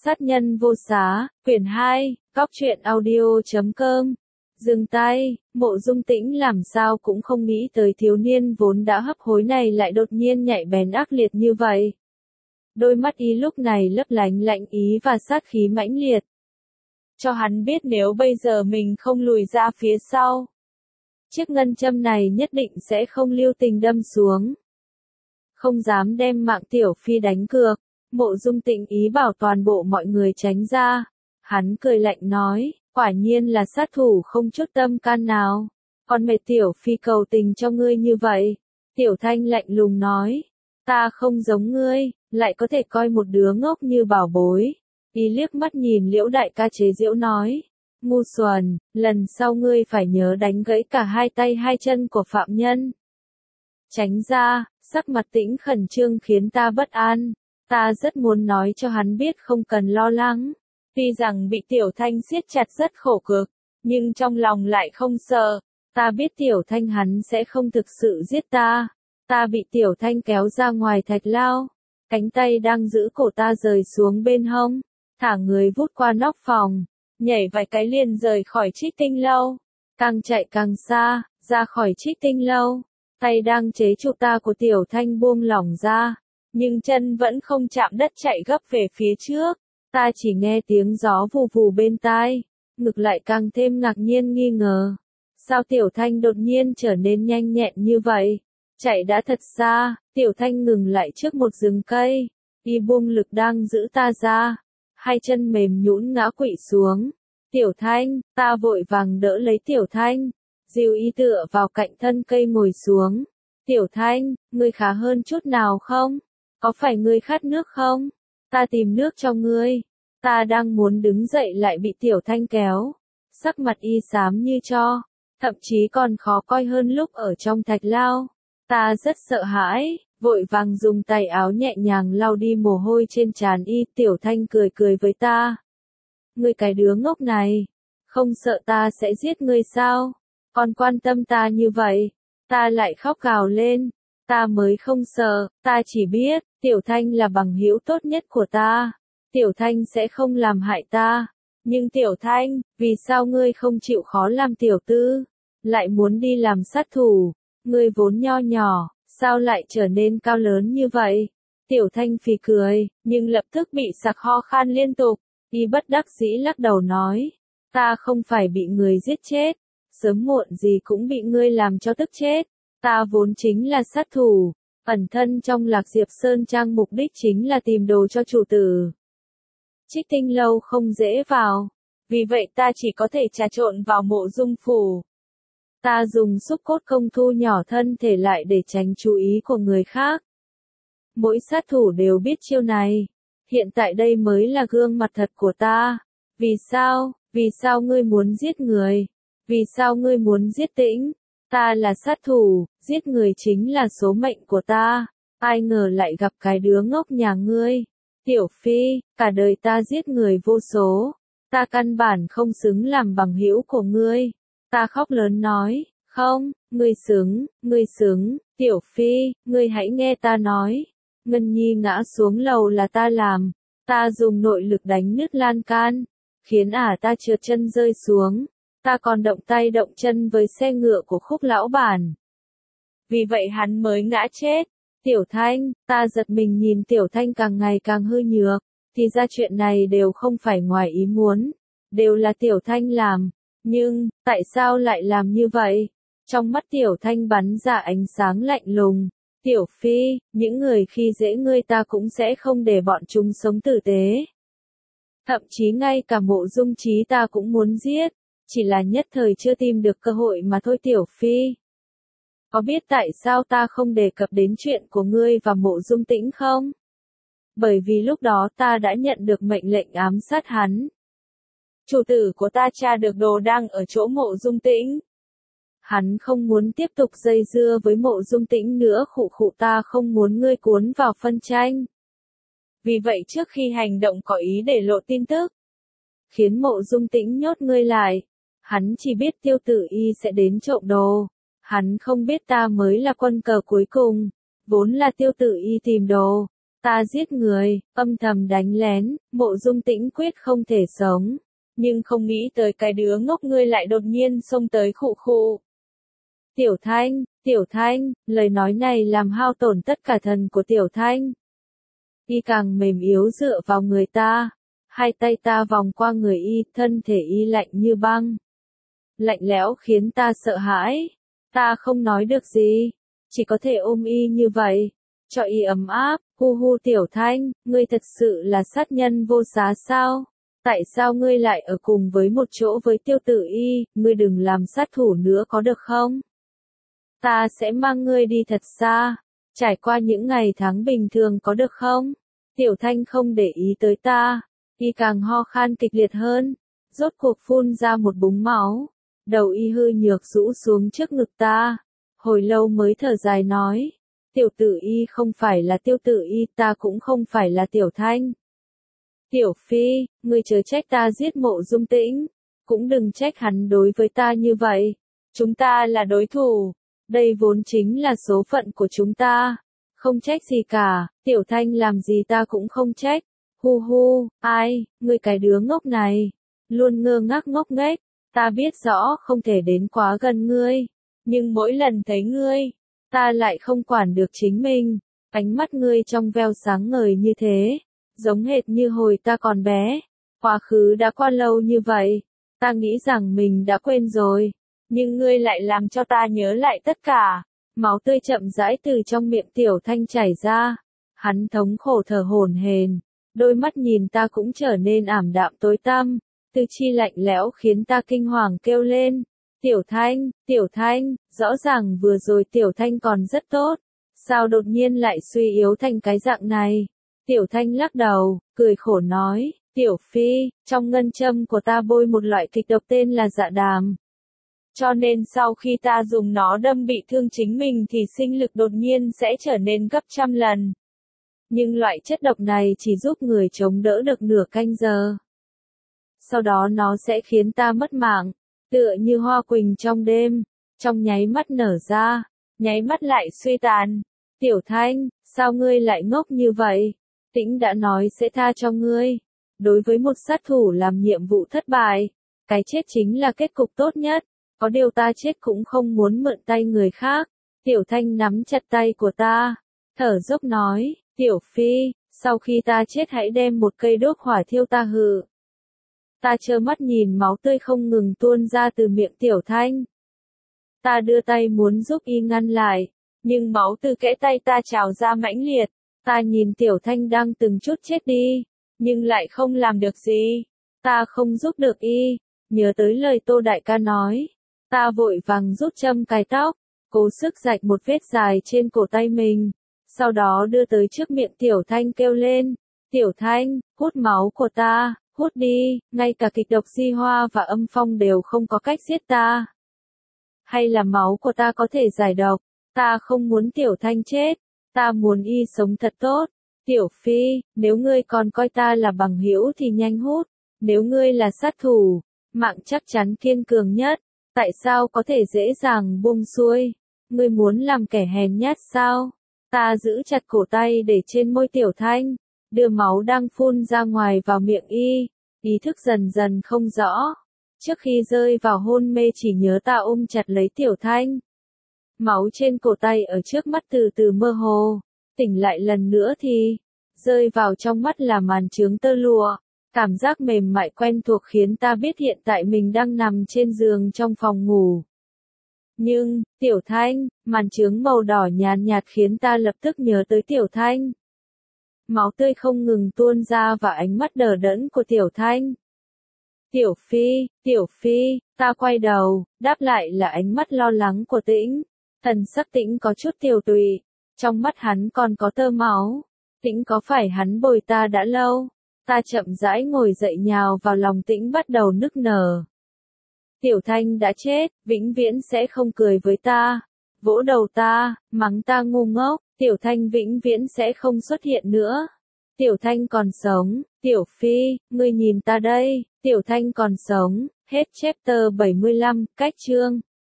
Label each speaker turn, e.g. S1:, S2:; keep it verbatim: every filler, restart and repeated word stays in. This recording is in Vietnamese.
S1: Sát nhân vô xá, quyển hai, góc truyện audio chấm com. Dừng tay, Mộ Dung Tĩnh làm sao cũng không nghĩ tới thiếu niên vốn đã hấp hối này lại đột nhiên nhạy bén ác liệt như vậy. Đôi mắt y lúc này lấp lánh lạnh ý và sát khí mãnh liệt. Cho hắn biết nếu bây giờ mình không lùi ra phía sau, chiếc ngân châm này nhất định sẽ không lưu tình đâm xuống. Không dám đem mạng tiểu phi đánh cược, Mộ Dung Tĩnh ý bảo toàn bộ mọi người tránh ra. Hắn cười lạnh nói, quả nhiên là sát thủ không chút tâm can nào. Còn mẹ tiểu phi cầu tình cho ngươi như vậy. Tiểu Thanh lạnh lùng nói, ta không giống ngươi, lại có thể coi một đứa ngốc như bảo bối. Y liếc mắt nhìn Liễu đại ca chế giễu nói, ngu xuẩn, lần sau ngươi phải nhớ đánh gãy cả hai tay hai chân của phạm nhân. Tránh ra, sắc mặt Tĩnh khẩn trương khiến ta bất an. Ta rất muốn nói cho hắn biết không cần lo lắng. Tuy rằng bị Tiểu Thanh siết chặt rất khổ cực, nhưng trong lòng lại không sợ. Ta biết Tiểu Thanh hắn sẽ không thực sự giết ta. Ta bị Tiểu Thanh kéo ra ngoài thạch lao. Cánh tay đang giữ cổ ta rời xuống bên hông. Thả người vút qua nóc phòng. Nhảy vài cái liền rời khỏi Trích Tinh Lâu. Càng chạy càng xa, ra khỏi Trích Tinh Lâu. Tay đang chế trụ ta của Tiểu Thanh buông lỏng ra. Nhưng chân vẫn không chạm đất chạy gấp về phía trước. Ta chỉ nghe tiếng gió vù vù bên tai. Ngực lại càng thêm ngạc nhiên nghi ngờ. Sao Tiểu Thanh đột nhiên trở nên nhanh nhẹn như vậy? Chạy đã thật xa, Tiểu Thanh ngừng lại trước một rừng cây. Y buông lực đang giữ ta ra. Hai chân mềm nhũn ngã quỵ xuống. Tiểu Thanh, ta vội vàng đỡ lấy Tiểu Thanh. Dìu y tựa vào cạnh thân cây ngồi xuống. Tiểu Thanh, ngươi khá hơn chút nào không? Có phải ngươi khát nước không? Ta tìm nước cho ngươi. Ta đang muốn đứng dậy lại bị Tiểu Thanh kéo. Sắc mặt y xám như tro. Thậm chí còn khó coi hơn lúc ở trong thạch lao. Ta rất sợ hãi, vội vàng dùng tay áo nhẹ nhàng lau đi mồ hôi trên trán y. Tiểu Thanh cười cười với ta. Ngươi cái đứa ngốc này. Không sợ ta sẽ giết ngươi sao? Còn quan tâm ta như vậy. Ta lại khóc gào lên. Ta mới không sợ, ta chỉ biết, Tiểu Thanh là bằng hữu tốt nhất của ta. Tiểu Thanh sẽ không làm hại ta. Nhưng Tiểu Thanh, vì sao ngươi không chịu khó làm tiểu tư? Lại muốn đi làm sát thủ? Ngươi vốn nho nhỏ, sao lại trở nên cao lớn như vậy? Tiểu Thanh phì cười, nhưng lập tức bị sặc ho khan liên tục. Y bất đắc dĩ lắc đầu nói, ta không phải bị người giết chết. Sớm muộn gì cũng bị ngươi làm cho tức chết. Ta vốn chính là sát thủ, ẩn thân trong Lạc Diệp Sơn Trang mục đích chính là tìm đồ cho chủ tử. Trích Tinh Lâu không dễ vào, vì vậy ta chỉ có thể trà trộn vào Mộ Dung phủ. Ta dùng xúc cốt công thu nhỏ thân thể lại để tránh chú ý của người khác. Mỗi sát thủ đều biết chiêu này. Hiện tại đây mới là gương mặt thật của ta. Vì sao, vì sao ngươi muốn giết người? Vì sao ngươi muốn giết Tĩnh? Ta là sát thủ, giết người chính là số mệnh của ta. Ai ngờ lại gặp cái đứa ngốc nhà ngươi. Tiểu Phi, cả đời ta giết người vô số. Ta căn bản không xứng làm bằng hữu của ngươi. Ta khóc lớn nói, không, ngươi xứng, ngươi xứng. Tiểu Phi, ngươi hãy nghe ta nói. Ngân Nhi ngã xuống lầu là ta làm. Ta dùng nội lực đánh nứt lan can. Khiến ả ta trượt chân rơi xuống. Ta còn động tay động chân với xe ngựa của Khúc lão bản. Vì vậy hắn mới ngã chết. Tiểu Thanh, ta giật mình nhìn Tiểu Thanh càng ngày càng hư nhược. Thì ra chuyện này đều không phải ngoài ý muốn. Đều là Tiểu Thanh làm. Nhưng, tại sao lại làm như vậy? Trong mắt Tiểu Thanh bắn ra ánh sáng lạnh lùng. Tiểu Phi, những người khi dễ ngươi ta cũng sẽ không để bọn chúng sống tử tế. Thậm chí ngay cả Mộ Dung Chí ta cũng muốn giết. Chỉ là nhất thời chưa tìm được cơ hội mà thôi. Tiểu Phi. Có biết tại sao ta không đề cập đến chuyện của ngươi và Mộ Dung Tĩnh không? Bởi vì lúc đó ta đã nhận được mệnh lệnh ám sát hắn. Chủ tử của ta tra được đồ đang ở chỗ Mộ Dung Tĩnh. Hắn không muốn tiếp tục dây dưa với Mộ Dung Tĩnh nữa. Khụ khụ, ta không muốn ngươi cuốn vào phân tranh. Vì vậy trước khi hành động có ý để lộ tin tức. Khiến Mộ Dung Tĩnh nhốt ngươi lại. Hắn chỉ biết Tiêu Tử Y sẽ đến trộm đồ. Hắn không biết ta mới là quân cờ cuối cùng. Vốn là Tiêu Tử Y tìm đồ. Ta giết người, âm thầm đánh lén, Mộ Dung Tĩnh quyết không thể sống. Nhưng không nghĩ tới cái đứa ngốc ngươi lại đột nhiên xông tới khụ khụ. Tiểu Thanh, Tiểu Thanh, lời nói này làm hao tổn tất cả thần của Tiểu Thanh. Y càng mềm yếu dựa vào người ta, hai tay ta vòng qua người y, thân thể y lạnh như băng. Lạnh lẽo khiến ta sợ hãi, ta không nói được gì, chỉ có thể ôm y như vậy, cho y ấm áp. Hu hu Tiểu Thanh, ngươi thật sự là sát nhân vô giá sao? Tại sao ngươi lại ở cùng với một chỗ với Tiêu Tử Y, ngươi đừng làm sát thủ nữa có được không? Ta sẽ mang ngươi đi thật xa, trải qua những ngày tháng bình thường có được không? Tiểu Thanh không để ý tới ta, y càng ho khan kịch liệt hơn, rốt cuộc phun ra một búng máu, đầu y hư nhược rũ xuống trước ngực ta, hồi lâu mới thở dài nói, Tiểu Tử Y không phải là Tiêu Tử Y, ta cũng không phải là Tiểu Thanh. Tiểu Phi, ngươi chớ trách ta giết Mộ Dung Tĩnh, cũng đừng trách hắn đối với ta như vậy, chúng ta là đối thủ, đây vốn chính là số phận của chúng ta, không trách gì cả, Tiểu Thanh làm gì ta cũng không trách, hu hu, ai, ngươi cái đứa ngốc này, luôn ngơ ngác ngốc nghếch, ta biết rõ không thể đến quá gần ngươi, nhưng mỗi lần thấy ngươi, ta lại không quản được chính mình, ánh mắt ngươi trong veo sáng ngời như thế, giống hệt như hồi ta còn bé, quá khứ đã qua lâu như vậy, ta nghĩ rằng mình đã quên rồi, nhưng ngươi lại làm cho ta nhớ lại tất cả, máu tươi chậm rãi từ trong miệng Tiểu Thanh chảy ra, hắn thống khổ thở hổn hển, đôi mắt nhìn ta cũng trở nên ảm đạm tối tăm, tư chi lạnh lẽo khiến ta kinh hoàng kêu lên. Tiểu Thanh, Tiểu Thanh, rõ ràng vừa rồi Tiểu Thanh còn rất tốt, sao đột nhiên lại suy yếu thành cái dạng này? Tiểu Thanh lắc đầu, cười khổ nói, Tiểu Phi, trong ngân châm của ta bôi một loại kịch độc tên là dạ đàm. Cho nên sau khi ta dùng nó đâm bị thương chính mình thì sinh lực đột nhiên sẽ trở nên gấp trăm lần. Nhưng loại chất độc này chỉ giúp người chống đỡ được nửa canh giờ. Sau đó nó sẽ khiến ta mất mạng. Tựa như hoa quỳnh trong đêm, trong nháy mắt nở ra, nháy mắt lại suy tàn. Tiểu Thanh, sao ngươi lại ngốc như vậy? Tĩnh đã nói sẽ tha cho ngươi. Đối với một sát thủ làm nhiệm vụ thất bại, cái chết chính là kết cục tốt nhất. Có điều ta chết cũng không muốn mượn tay người khác. Tiểu Thanh nắm chặt tay của ta, thở dốc nói, Tiểu Phi, sau khi ta chết hãy đem một cây đốt hỏa thiêu ta hự. Ta trơ mắt nhìn máu tươi không ngừng tuôn ra từ miệng Tiểu Thanh. Ta đưa tay muốn giúp y ngăn lại, nhưng máu từ kẽ tay ta trào ra mãnh liệt. Ta nhìn Tiểu Thanh đang từng chút chết đi, nhưng lại không làm được gì. Ta không giúp được y, nhớ tới lời Tô Đại ca nói. Ta vội vàng rút châm cài tóc, cố sức rạch một vết dài trên cổ tay mình. Sau đó đưa tới trước miệng Tiểu Thanh kêu lên. Tiểu Thanh, hút máu của ta. Hút đi, ngay cả kịch độc di hoa và âm phong đều không có cách giết ta. Hay là máu của ta có thể giải độc, ta không muốn Tiểu Thanh chết, ta muốn y sống thật tốt. Tiểu Phi, nếu ngươi còn coi ta là bằng hữu thì nhanh hút, nếu ngươi là sát thủ, mạng chắc chắn kiên cường nhất, tại sao có thể dễ dàng buông xuôi? Ngươi muốn làm kẻ hèn nhát sao? Ta giữ chặt cổ tay để trên môi Tiểu Thanh. Đưa máu đang phun ra ngoài vào miệng y, ý thức dần dần không rõ. Trước khi rơi vào hôn mê chỉ nhớ ta ôm chặt lấy Tiểu Thanh. Máu trên cổ tay ở trước mắt từ từ mơ hồ, tỉnh lại lần nữa thì, rơi vào trong mắt là màn trướng tơ lụa. Cảm giác mềm mại quen thuộc khiến ta biết hiện tại mình đang nằm trên giường trong phòng ngủ. Nhưng, Tiểu Thanh, màn trướng màu đỏ nhàn nhạt khiến ta lập tức nhớ tới Tiểu Thanh. Máu tươi không ngừng tuôn ra và ánh mắt đờ đẫn của Tiểu Thanh. Tiểu Phi, Tiểu Phi, ta quay đầu, đáp lại là ánh mắt lo lắng của Tĩnh. Thần sắc Tĩnh có chút tiều tụy, trong mắt hắn còn có tơ máu. Tĩnh có phải hắn bồi ta đã lâu? Ta chậm rãi ngồi dậy nhào vào lòng Tĩnh bắt đầu nức nở. Tiểu Thanh đã chết, vĩnh viễn sẽ không cười với ta. Vỗ đầu ta, mắng ta ngu ngốc, Tiểu Thanh vĩnh viễn sẽ không xuất hiện nữa. Tiểu Thanh còn sống, Tiểu Phi, ngươi nhìn ta đây, Tiểu Thanh còn sống, hết chapter bảy mươi lăm, cách chương.